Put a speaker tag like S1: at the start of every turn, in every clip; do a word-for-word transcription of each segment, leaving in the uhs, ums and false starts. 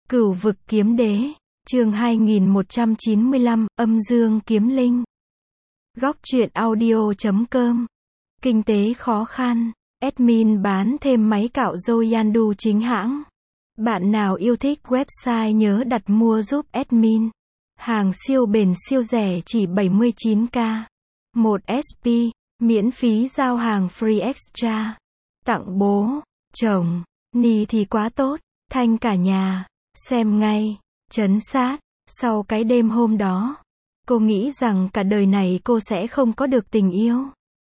S1: Cửu vực kiếm đế, chương hai nghìn một trăm chín mươi lăm, âm dương kiếm linh. Góc truyện audio chấm com. Kinh tế khó khăn, admin bán thêm máy cạo râu Yandu chính hãng. Bạn nào yêu thích website nhớ đặt mua giúp admin. Hàng siêu bền siêu rẻ chỉ bảy mươi chín k. một ét pê, miễn phí giao hàng free extra. Tặng bố, chồng, ni thì quá tốt, thanh cả nhà. Xem ngay, trấn sát. Sau cái đêm hôm đó, cô nghĩ rằng cả đời này cô sẽ không có được tình yêu.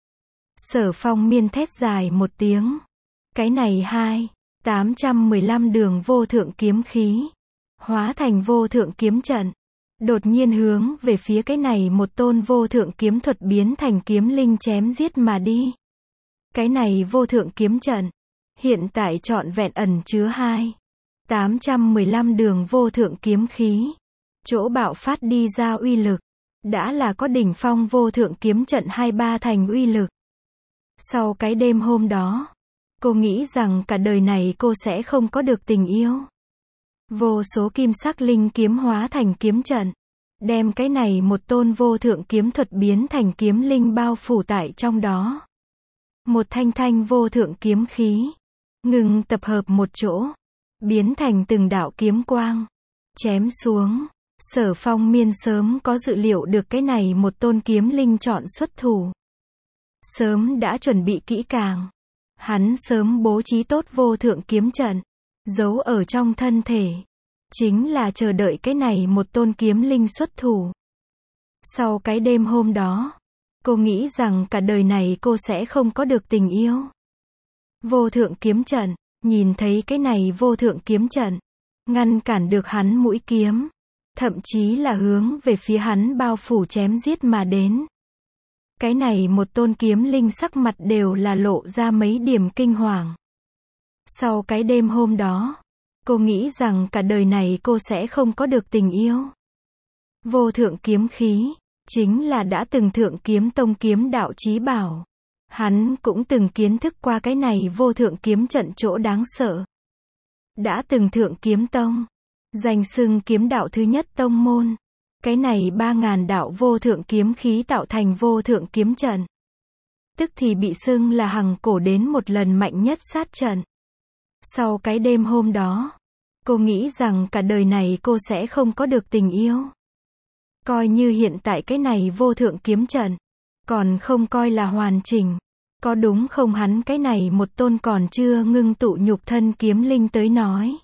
S1: Sở Phong Miên thét dài một tiếng. Cái này hai, tám trăm mười lăm đường vô thượng kiếm khí, hóa thành vô thượng kiếm trận. Đột nhiên hướng về phía cái này một tôn vô thượng kiếm thuật biến thành kiếm linh chém giết mà đi. Cái này vô thượng kiếm trận, hiện tại trọn vẹn ẩn chứa hai, tám trăm mười lăm đường vô thượng kiếm khí. Chỗ bạo phát đi ra uy lực, đã là có đỉnh phong vô thượng kiếm trận hai ba thành uy lực. Sau cái đêm hôm đó, cô nghĩ rằng cả đời này cô sẽ không có được tình yêu. Vô số kim sắc linh kiếm hóa thành kiếm trận, đem cái này một tôn vô thượng kiếm thuật biến thành kiếm linh bao phủ tại trong đó. Một thanh thanh vô thượng kiếm khí, ngừng tập hợp một chỗ, biến thành từng đạo kiếm quang, chém xuống. Sở Phong Miên sớm có dự liệu được cái này một tôn kiếm linh chọn xuất thủ. Sớm đã chuẩn bị kỹ càng. Hắn sớm bố trí tốt vô thượng kiếm trận, giấu ở trong thân thể. Chính là chờ đợi cái này một tôn kiếm linh xuất thủ. Sau cái đêm hôm đó, cô nghĩ rằng cả đời này cô sẽ không có được tình yêu. Vô thượng kiếm trận, nhìn thấy cái này vô thượng kiếm trận, ngăn cản được hắn mũi kiếm, thậm chí là hướng về phía hắn bao phủ chém giết mà đến. Cái này một tôn kiếm linh sắc mặt đều là lộ ra mấy điểm kinh hoàng. Sau cái đêm hôm đó, cô nghĩ rằng cả đời này cô sẽ không có được tình yêu. Vô thượng kiếm khí, chính là đã từng thượng kiếm tông kiếm đạo chí bảo. Hắn cũng từng kiến thức qua cái này vô thượng kiếm trận chỗ đáng sợ. Đã từng thượng kiếm tông, danh xưng kiếm đạo thứ nhất tông môn. Cái này ba ngàn đạo vô thượng kiếm khí tạo thành vô thượng kiếm trận. Tức thì bị xưng là hằng cổ đến một lần mạnh nhất sát trận. Sau cái đêm hôm đó, cô nghĩ rằng cả đời này cô sẽ không có được tình yêu. Coi như hiện tại cái này vô thượng kiếm trận, còn không coi là hoàn chỉnh. Có đúng không hắn cái này một tôn còn chưa ngưng tụ nhục thân kiếm linh tới nói.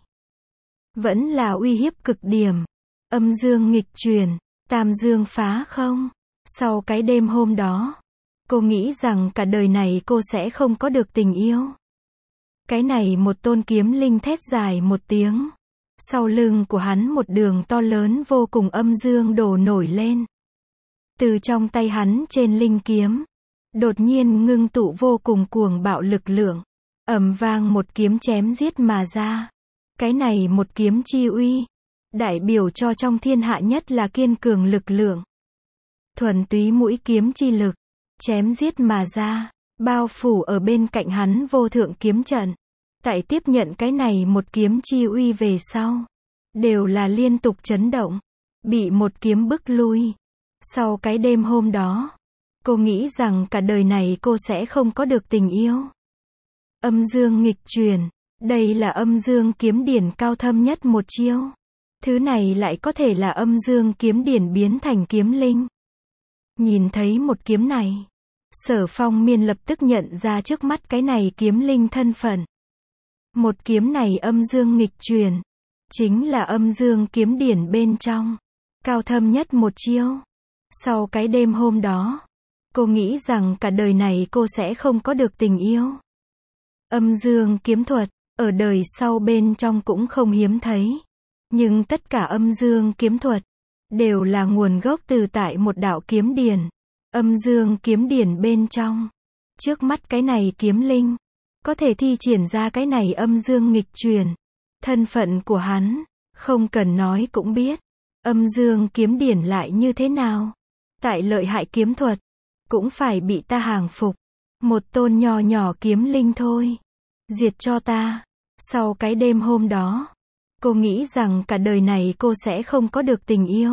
S1: Vẫn là uy hiếp cực điểm. Âm dương nghịch chuyển, tam dương phá không. Sau cái đêm hôm đó, cô nghĩ rằng cả đời này cô sẽ không có được tình yêu. Cái này một tôn kiếm linh thét dài một tiếng. Sau lưng của hắn một đường to lớn vô cùng âm dương đổ nổi lên. Từ trong tay hắn trên linh kiếm, đột nhiên ngưng tụ vô cùng cuồng bạo lực lượng. Ầm vang một kiếm chém giết mà ra. Cái này một kiếm chi uy, đại biểu cho trong thiên hạ nhất là kiên cường lực lượng. Thuần túy mũi kiếm chi lực, chém giết mà ra, bao phủ ở bên cạnh hắn vô thượng kiếm trận. Tại tiếp nhận cái này một kiếm chi uy về sau, đều là liên tục chấn động, bị một kiếm bức lui. Sau cái đêm hôm đó, cô nghĩ rằng cả đời này cô sẽ không có được tình yêu. Âm dương nghịch chuyển, đây là âm dương kiếm điển cao thâm nhất một chiêu. Thứ này lại có thể là âm dương kiếm điển biến thành kiếm linh. Nhìn thấy một kiếm này, Sở Phong Miên lập tức nhận ra trước mắt cái này kiếm linh thân phận. Một kiếm này âm dương nghịch chuyển, chính là âm dương kiếm điển bên trong, cao thâm nhất một chiêu. Sau cái đêm hôm đó, cô nghĩ rằng cả đời này cô sẽ không có được tình yêu. Âm dương kiếm thuật, ở đời sau bên trong cũng không hiếm thấy. Nhưng tất cả âm dương kiếm thuật, đều là nguồn gốc từ tại một đạo kiếm điển. Âm dương kiếm điển bên trong, trước mắt cái này kiếm linh, có thể thi triển ra cái này âm dương nghịch chuyển. Thân phận của hắn, không cần nói cũng biết. Âm dương kiếm điển lại như thế nào? Tại lợi hại kiếm thuật, cũng phải bị ta hàng phục. Một tôn nhỏ nhỏ kiếm linh thôi. Diệt cho ta. Sau cái đêm hôm đó, Cô nghĩ rằng cả đời này cô sẽ không có được tình yêu.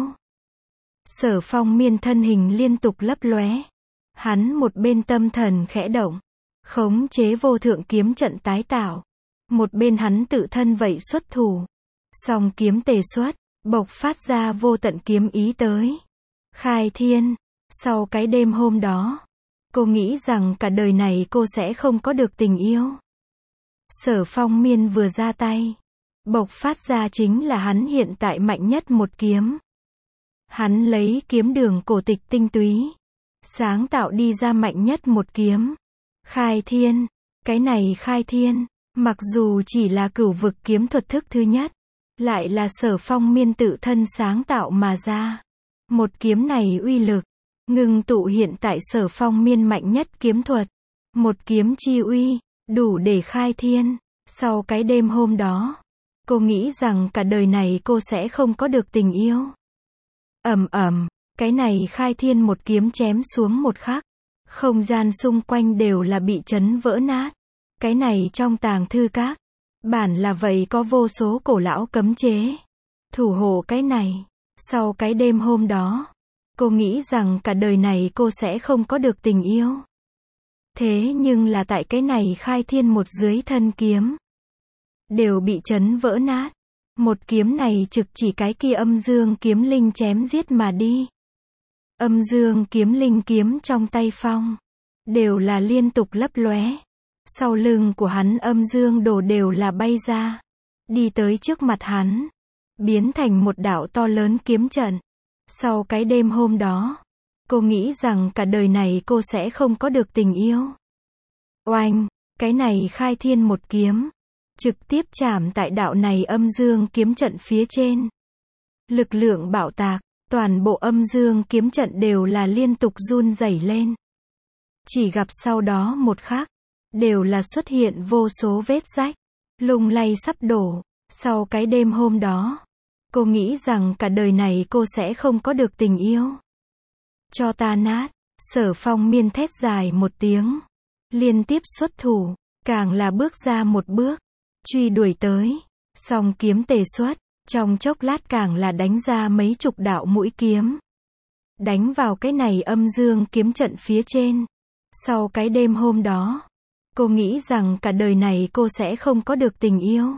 S1: Sở Phong Miên thân hình liên tục lấp lóe. Hắn một bên tâm thần khẽ động, khống chế vô thượng kiếm trận tái tạo. Một bên hắn tự thân vậy xuất thủ. Song kiếm tề xuất, bộc phát ra vô tận kiếm ý tới. Khai thiên. Sau cái đêm hôm đó, cô nghĩ rằng cả đời này cô sẽ không có được tình yêu. Sở Phong Miên vừa ra tay, bộc phát ra chính là hắn hiện tại mạnh nhất một kiếm. Hắn lấy kiếm đường cổ tịch tinh túy, sáng tạo đi ra mạnh nhất một kiếm. Khai thiên. Cái này khai thiên, mặc dù chỉ là cửu vực kiếm thuật thức thứ nhất, lại là Sở Phong Miên tự thân sáng tạo mà ra. Một kiếm này uy lực, ngưng tụ hiện tại Sở Phong Miên mạnh nhất kiếm thuật. Một kiếm chi uy, đủ để khai thiên. Sau cái đêm hôm đó, cô nghĩ rằng cả đời này cô sẽ không có được tình yêu. Ầm ầm, cái này khai thiên một kiếm chém xuống một khắc, không gian xung quanh đều là bị chấn vỡ nát. Cái này trong tàng thư các, bản là vậy có vô số cổ lão cấm chế, thủ hộ cái này. Sau cái đêm hôm đó, cô nghĩ rằng cả đời này cô sẽ không có được tình yêu. Thế nhưng là tại cái này khai thiên một dưới thân kiếm, đều bị chấn vỡ nát. Một kiếm này trực chỉ cái kia âm dương kiếm linh chém giết mà đi. Âm dương kiếm linh kiếm trong tay Phong, đều là liên tục lấp lóe. Sau lưng của hắn âm dương đồ đều là bay ra, đi tới trước mặt hắn, biến thành một đạo to lớn kiếm trận. Sau cái đêm hôm đó, cô nghĩ rằng cả đời này cô sẽ không có được tình yêu. Oanh, cái này khai thiên một kiếm, trực tiếp chạm tại đạo này âm dương kiếm trận phía trên. Lực lượng bạo tạc, toàn bộ âm dương kiếm trận đều là liên tục run rẩy lên. Chỉ gặp sau đó một khắc, đều là xuất hiện vô số vết rách, lung lay sắp đổ. Sau cái đêm hôm đó, cô nghĩ rằng cả đời này cô sẽ không có được tình yêu. Cho ta nát. Sở Phong Miên thét dài một tiếng, liên tiếp xuất thủ, càng là bước ra một bước, truy đuổi tới. Song kiếm tề xuất, trong chốc lát càng là đánh ra mấy chục đạo mũi kiếm, đánh vào cái này âm dương kiếm trận phía trên. Sau cái đêm hôm đó, cô nghĩ rằng cả đời này cô sẽ không có được tình yêu.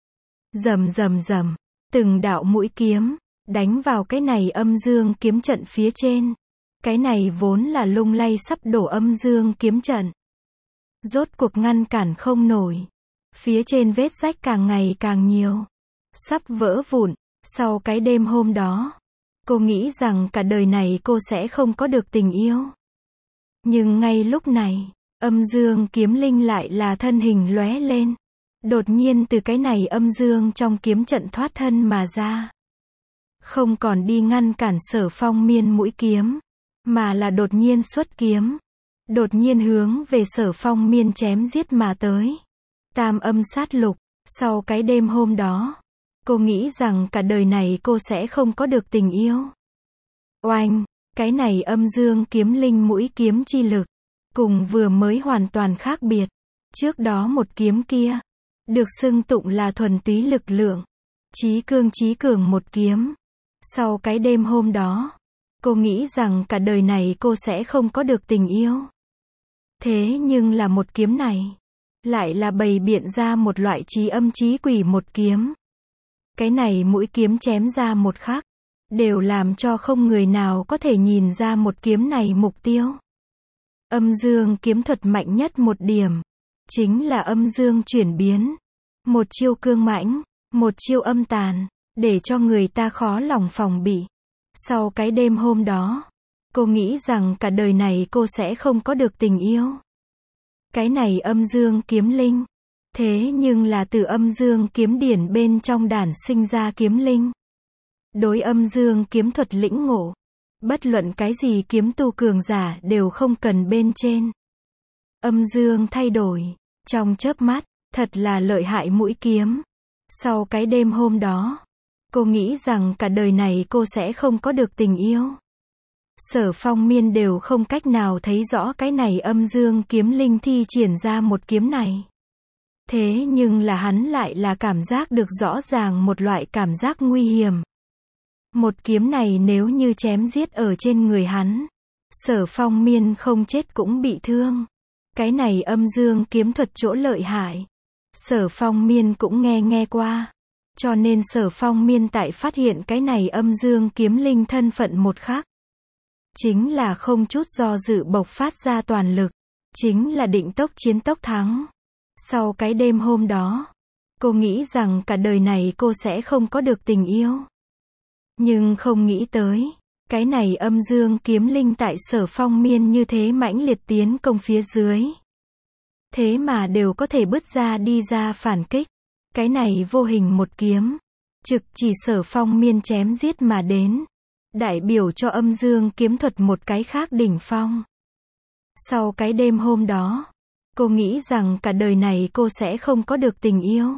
S1: Rầm rầm rầm, từng đạo mũi kiếm đánh vào cái này âm dương kiếm trận phía trên. Cái này vốn là lung lay sắp đổ âm dương kiếm trận, rốt cuộc ngăn cản không nổi. Phía trên vết rách càng ngày càng nhiều, sắp vỡ vụn. Sau cái đêm hôm đó, cô nghĩ rằng cả đời này cô sẽ không có được tình yêu. Nhưng ngay lúc này, âm dương kiếm linh lại là thân hình lóe lên, đột nhiên từ cái này âm dương trong kiếm trận thoát thân mà ra. Không còn đi ngăn cản Sở Phong Miên mũi kiếm, mà là đột nhiên xuất kiếm, đột nhiên hướng về Sở Phong Miên chém giết mà tới. Tam âm sát lục. Sau cái đêm hôm đó, cô nghĩ rằng cả đời này cô sẽ không có được tình yêu. Oanh, cái này âm dương kiếm linh mũi kiếm chi lực, cùng vừa mới hoàn toàn khác biệt. Trước đó một kiếm kia, được xưng tụng là thuần túy lực lượng, chí cương chí cường một kiếm. Sau cái đêm hôm đó, cô nghĩ rằng cả đời này cô sẽ không có được tình yêu. Thế nhưng là một kiếm này, lại là bày biện ra một loại chí âm chí quỷ một kiếm. Cái này mũi kiếm chém ra một khắc, đều làm cho không người nào có thể nhìn ra một kiếm này mục tiêu. Âm dương kiếm thuật mạnh nhất một điểm, chính là âm dương chuyển biến. Một chiêu cương mãnh, một chiêu âm tàn, để cho người ta khó lòng phòng bị. Sau cái đêm hôm đó, cô nghĩ rằng cả đời này cô sẽ không có được tình yêu. Cái này âm dương kiếm linh, thế nhưng là từ âm dương kiếm điển bên trong đản sinh ra kiếm linh. Đối âm dương kiếm thuật lĩnh ngộ, bất luận cái gì kiếm tu cường giả đều không cần bên trên. Âm dương thay đổi, trong chớp mắt, thật là lợi hại mũi kiếm. Sau cái đêm hôm đó, cô nghĩ rằng cả đời này cô sẽ không có được tình yêu. Sở Phong Miên đều không cách nào thấy rõ cái này âm dương kiếm linh thi triển ra một kiếm này. Thế nhưng là hắn lại là cảm giác được rõ ràng một loại cảm giác nguy hiểm. Một kiếm này nếu như chém giết ở trên người hắn, Sở Phong Miên không chết cũng bị thương. Cái này âm dương kiếm thuật chỗ lợi hại, Sở Phong Miên cũng nghe nghe qua. Cho nên Sở Phong Miên tại phát hiện cái này âm dương kiếm linh thân phận một khắc, chính là không chút do dự bộc phát ra toàn lực, chính là định tốc chiến tốc thắng. Sau cái đêm hôm đó, cô nghĩ rằng cả đời này cô sẽ không có được tình yêu. Nhưng không nghĩ tới, cái này âm dương kiếm linh tại Sở Phong Miên như thế mãnh liệt tiến công phía dưới, thế mà đều có thể bứt ra đi ra phản kích. Cái này vô hình một kiếm, trực chỉ Sở Phong Miên chém giết mà đến, đại biểu cho âm dương kiếm thuật một cái khác đỉnh phong. Sau cái đêm hôm đó, cô nghĩ rằng cả đời này cô sẽ không có được tình yêu.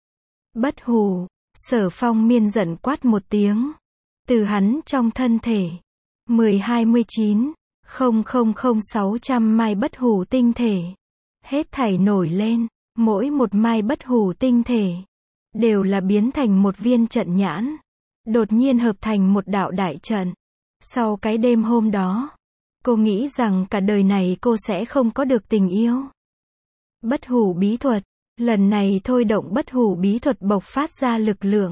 S1: Bất hủ, Sở Phong Miên giận quát một tiếng. Từ hắn trong thân thể, mười hai mươi chín nghìn sáu trăm mai bất hủ tinh thể, hết thảy nổi lên, mỗi một mai bất hủ tinh thể, đều là biến thành một viên trận nhãn, đột nhiên hợp thành một đạo đại trận. Sau cái đêm hôm đó, cô nghĩ rằng cả đời này cô sẽ không có được tình yêu. Bất hủ bí thuật, lần này thôi động bất hủ bí thuật bộc phát ra lực lượng,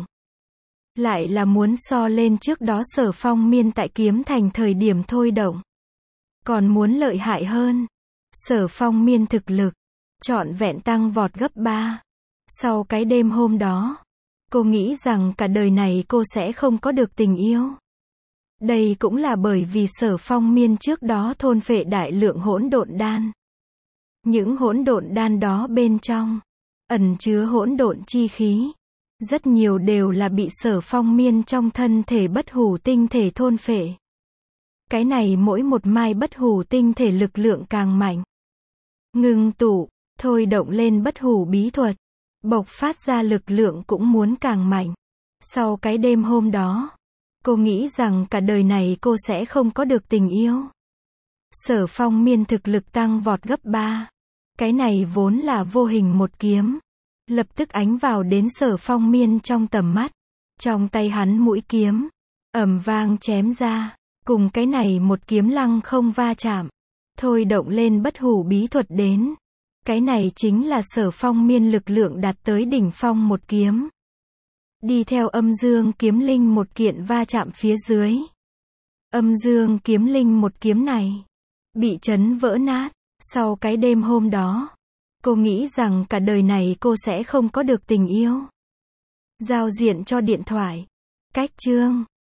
S1: lại là muốn so lên trước đó Sở Phong Miên tại kiếm thành thời điểm thôi động, còn muốn lợi hại hơn. Sở Phong Miên thực lực, trọn vẹn tăng vọt gấp ba. Sau cái đêm hôm đó, cô nghĩ rằng cả đời này cô sẽ không có được tình yêu. Đây cũng là bởi vì Sở Phong Miên trước đó thôn phệ đại lượng hỗn độn đan. Những hỗn độn đan đó bên trong, ẩn chứa hỗn độn chi khí. Rất nhiều đều là bị Sở Phong Miên trong thân thể bất hủ tinh thể thôn phệ. Cái này mỗi một mai bất hủ tinh thể lực lượng càng mạnh. Ngưng tụ, thôi động lên bất hủ bí thuật, bộc phát ra lực lượng cũng muốn càng mạnh. Sau cái đêm hôm đó, cô nghĩ rằng cả đời này cô sẽ không có được tình yêu. Sở Phong Miên thực lực tăng vọt gấp ba. Cái này vốn là vô hình một kiếm, lập tức ánh vào đến Sở Phong Miên trong tầm mắt. Trong tay hắn mũi kiếm, ầm vang chém ra, cùng cái này một kiếm lăng không va chạm, thôi động lên bất hủ bí thuật đến. Cái này chính là Sở Phong Miên lực lượng đạt tới đỉnh phong một kiếm. Đi theo âm dương kiếm linh một kiện va chạm phía dưới. Âm dương kiếm linh một kiếm này, bị chấn vỡ nát. Sau cái đêm hôm đó, cô nghĩ rằng cả đời này cô sẽ không có được tình yêu. Giao diện cho điện thoại. Cách chương